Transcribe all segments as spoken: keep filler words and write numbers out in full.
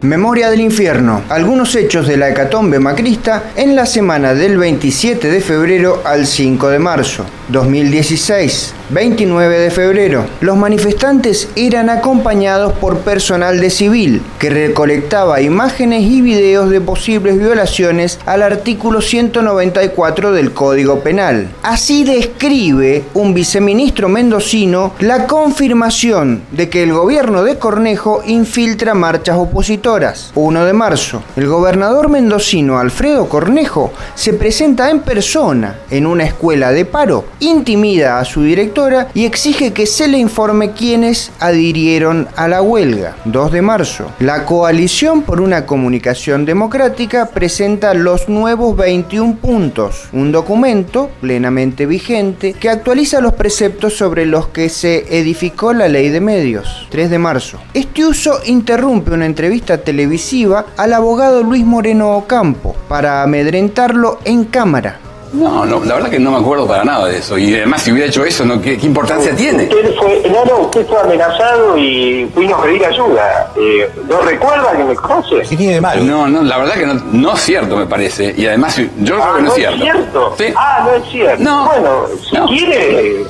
Memoria del infierno. Algunos hechos de la hecatombe macrista en la semana del veintisiete de febrero al cinco de marzo. dos mil dieciséis. veintinueve de febrero. Los manifestantes eran acompañados por personal de civil que recolectaba imágenes y videos de posibles violaciones al artículo ciento noventa y cuatro del Código Penal. Así describe un viceministro mendocino la confirmación de que el gobierno de Cornejo infiltra marchas opositoras. uno de marzo. El gobernador mendocino Alfredo Cornejo se presenta en persona en una escuela de paro, intimida a su directora y exige que se le informe quiénes adhirieron a la huelga. dos de marzo. La Coalición por una Comunicación Democrática presenta los nuevos veintiún puntos, un documento plenamente vigente que actualiza los preceptos sobre los que se edificó la ley de medios. tres de marzo. Estiuso interrumpe una entrevista televisiva al abogado Luis Moreno Ocampo para amedrentarlo en cámara. No, no, la verdad que no me acuerdo para nada de eso. Y además, si hubiera hecho eso, ¿no? ¿Qué, qué importancia tiene? Usted fue, no, no, usted fue amenazado y fuimos a pedir ayuda. Eh, ¿No recuerda que me conoce? ¿Qué tiene de malo? No, no, la verdad que no, no es cierto, me parece. Y además, yo creo ah, que no, no es cierto. ¿No es cierto? ¿Sí? Ah, no es cierto. No. Bueno, si no. quiere...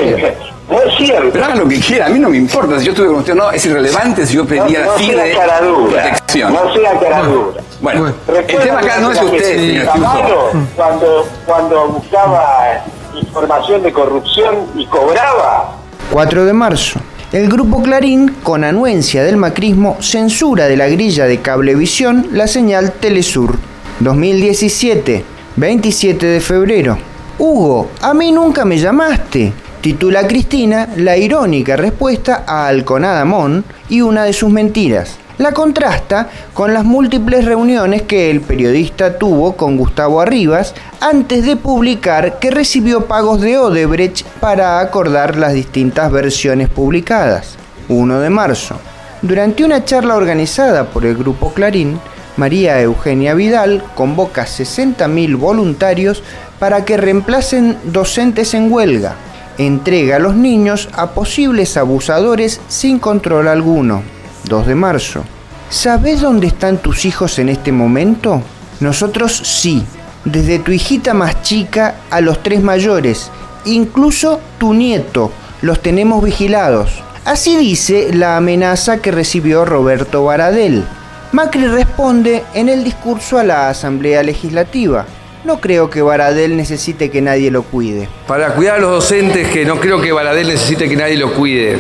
No es cierto. Pero haga lo que quiera, a mí no me importa. Si yo estuve con usted, no, es irrelevante si yo pedía no, no así de protección. No sea caradura. Bueno, bueno, el tema acá no es usted, señor Camargo, cuando, cuando buscaba información de corrupción y cobraba. cuatro de marzo. El grupo Clarín, con anuencia del macrismo, censura de la grilla de Cablevisión la señal Telesur. dos mil diecisiete. veintisiete de febrero. Hugo, a mí nunca me llamaste. Titula Cristina la irónica respuesta a Alconada Mon y una de sus mentiras. La contrasta con las múltiples reuniones que el periodista tuvo con Gustavo Arribas antes de publicar que recibió pagos de Odebrecht para acordar las distintas versiones publicadas. uno de marzo. Durante una charla organizada por el grupo Clarín, María Eugenia Vidal convoca sesenta mil voluntarios para que reemplacen docentes en huelga. Entrega a los niños a posibles abusadores sin control alguno. dos de marzo. ¿Sabés dónde están tus hijos en este momento? Nosotros sí, desde tu hijita más chica a los tres mayores, incluso tu nieto, los tenemos vigilados. Así dice la amenaza que recibió Roberto Baradel. Macri responde en el discurso a la Asamblea Legislativa. No creo que Baradel necesite que nadie lo cuide. Para cuidar a los docentes, que no creo que Baradel necesite que nadie lo cuide.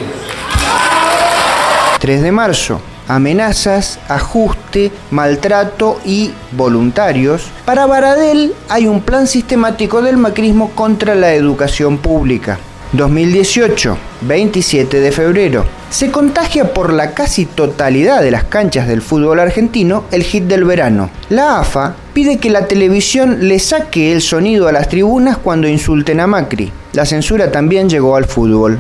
tres de marzo. Amenazas, ajuste, maltrato y voluntarios. Para Baradel hay un plan sistemático del macrismo contra la educación pública. dos mil dieciocho. veintisiete de febrero. Se contagia por la casi totalidad de las canchas del fútbol argentino el hit del verano. La A F A pide que la televisión le saque el sonido a las tribunas cuando insulten a Macri. La censura también llegó al fútbol.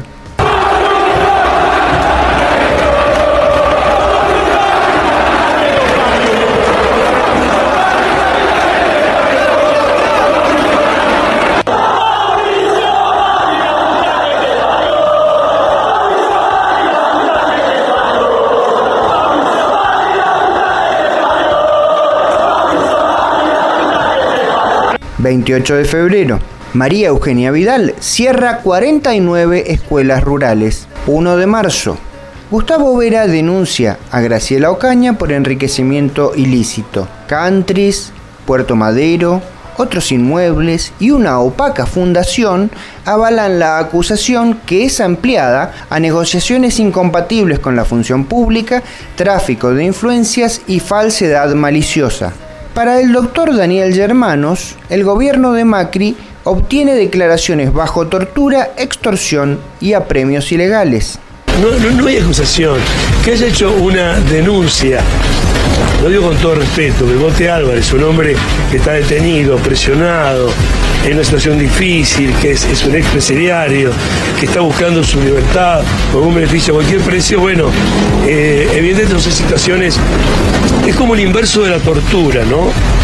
veintiocho de febrero. María Eugenia Vidal cierra cuarenta y nueve escuelas rurales. uno de marzo. Gustavo Vera denuncia a Graciela Ocaña por enriquecimiento ilícito. Countries, Puerto Madero, otros inmuebles y una opaca fundación avalan la acusación, que es ampliada a negociaciones incompatibles con la función pública, tráfico de influencias y falsedad maliciosa. Para el doctor Daniel Germanos, el gobierno de Macri obtiene declaraciones bajo tortura, extorsión y apremios ilegales. No, no, no hay acusación. Que haya hecho una denuncia, lo digo con todo respeto, Bebote Álvarez, un hombre que está detenido, presionado, en una situación difícil, que es, es un expresidiario, que está buscando su libertad con un beneficio a cualquier precio, bueno, eh, evidentemente son situaciones, es como el inverso de la tortura, ¿no?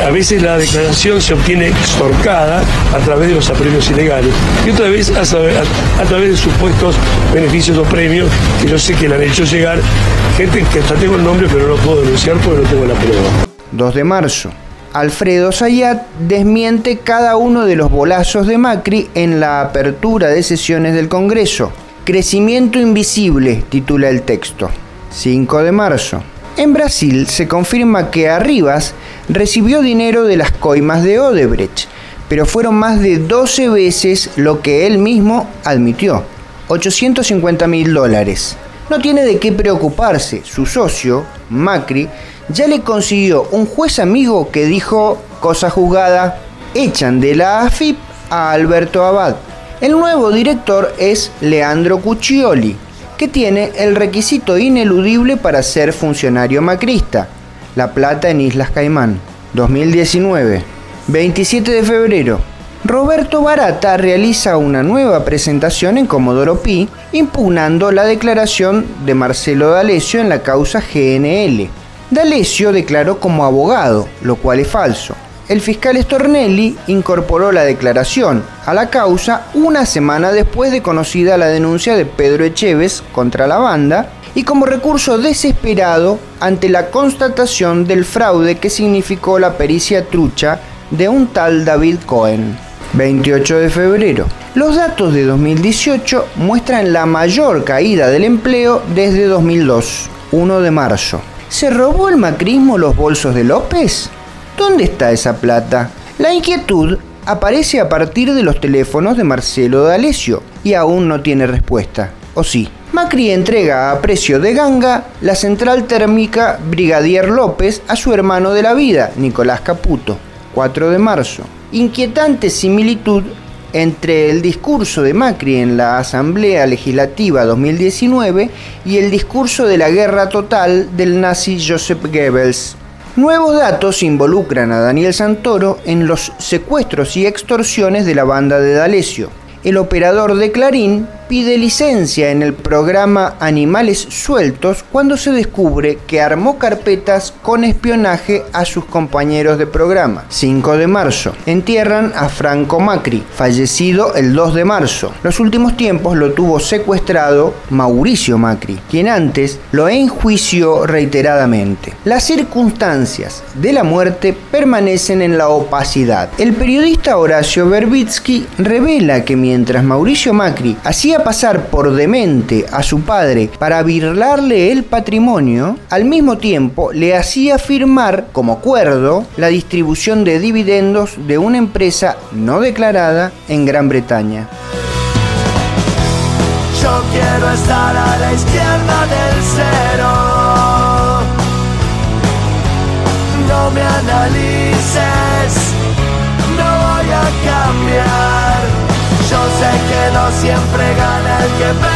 a veces la declaración se obtiene extorcada a través de los apremios ilegales y otra vez a, a, a través de supuestos beneficios o premios que yo sé que le han hecho llegar gente que hasta tengo el nombre pero no lo puedo denunciar porque no tengo la prueba. dos de marzo. Alfredo Zayat desmiente cada uno de los bolazos de Macri en la apertura de sesiones del Congreso. Crecimiento invisible, titula el texto. cinco de marzo. En Brasil se confirma que Arribas recibió dinero de las coimas de Odebrecht, pero fueron más de doce veces lo que él mismo admitió, ochocientos cincuenta mil dólares. No tiene de qué preocuparse, su socio, Macri, ya le consiguió un juez amigo que dijo, cosa juzgada, echan de la A F I P a Alberto Abad. El nuevo director es Leandro Cuccioli, que tiene el requisito ineludible para ser funcionario macrista, la plata en Islas Caimán. dos mil diecinueve, veintisiete de febrero. Roberto Barata realiza una nueva presentación en Comodoro Pi, impugnando la declaración de Marcelo D'Alessio en la causa G N L. D'Alessio declaró como abogado, lo cual es falso. El fiscal Stornelli incorporó la declaración a la causa una semana después de conocida la denuncia de Pedro Echeves contra la banda y como recurso desesperado ante la constatación del fraude que significó la pericia trucha de un tal David Cohen. veintiocho de febrero. Los datos de dos mil dieciocho muestran la mayor caída del empleo desde dos mil dos. uno de marzo. ¿Se robó el macrismo los bolsos de López? ¿Dónde está esa plata? La inquietud aparece a partir de los teléfonos de Marcelo D'Alessio y aún no tiene respuesta. ¿O sí? Macri entrega a precio de ganga la central térmica Brigadier López a su hermano de la vida, Nicolás Caputo. cuatro de marzo. Inquietante similitud entre el discurso de Macri en la Asamblea Legislativa dos mil diecinueve y el discurso de la guerra total del nazi Joseph Goebbels. Nuevos datos involucran a Daniel Santoro en los secuestros y extorsiones de la banda de D'Alessio. El operador de Clarín pide licencia en el programa Animales Sueltos cuando se descubre que armó carpetas con espionaje a sus compañeros de programa. cinco de marzo. Entierran a Franco Macri, fallecido el dos de marzo. Los últimos tiempos lo tuvo secuestrado Mauricio Macri, quien antes lo enjuició reiteradamente. Las circunstancias de la muerte permanecen en la opacidad. El periodista Horacio Verbitsky revela que mientras Mauricio Macri hacía pasar por demente a su padre para birlarle el patrimonio, al mismo tiempo le hacía firmar como acuerdo la distribución de dividendos de una empresa no declarada en Gran Bretaña. Yo quiero estar a la izquierda del cero. No me analices, no voy a cambiar. Yo sé que no siempre gana el que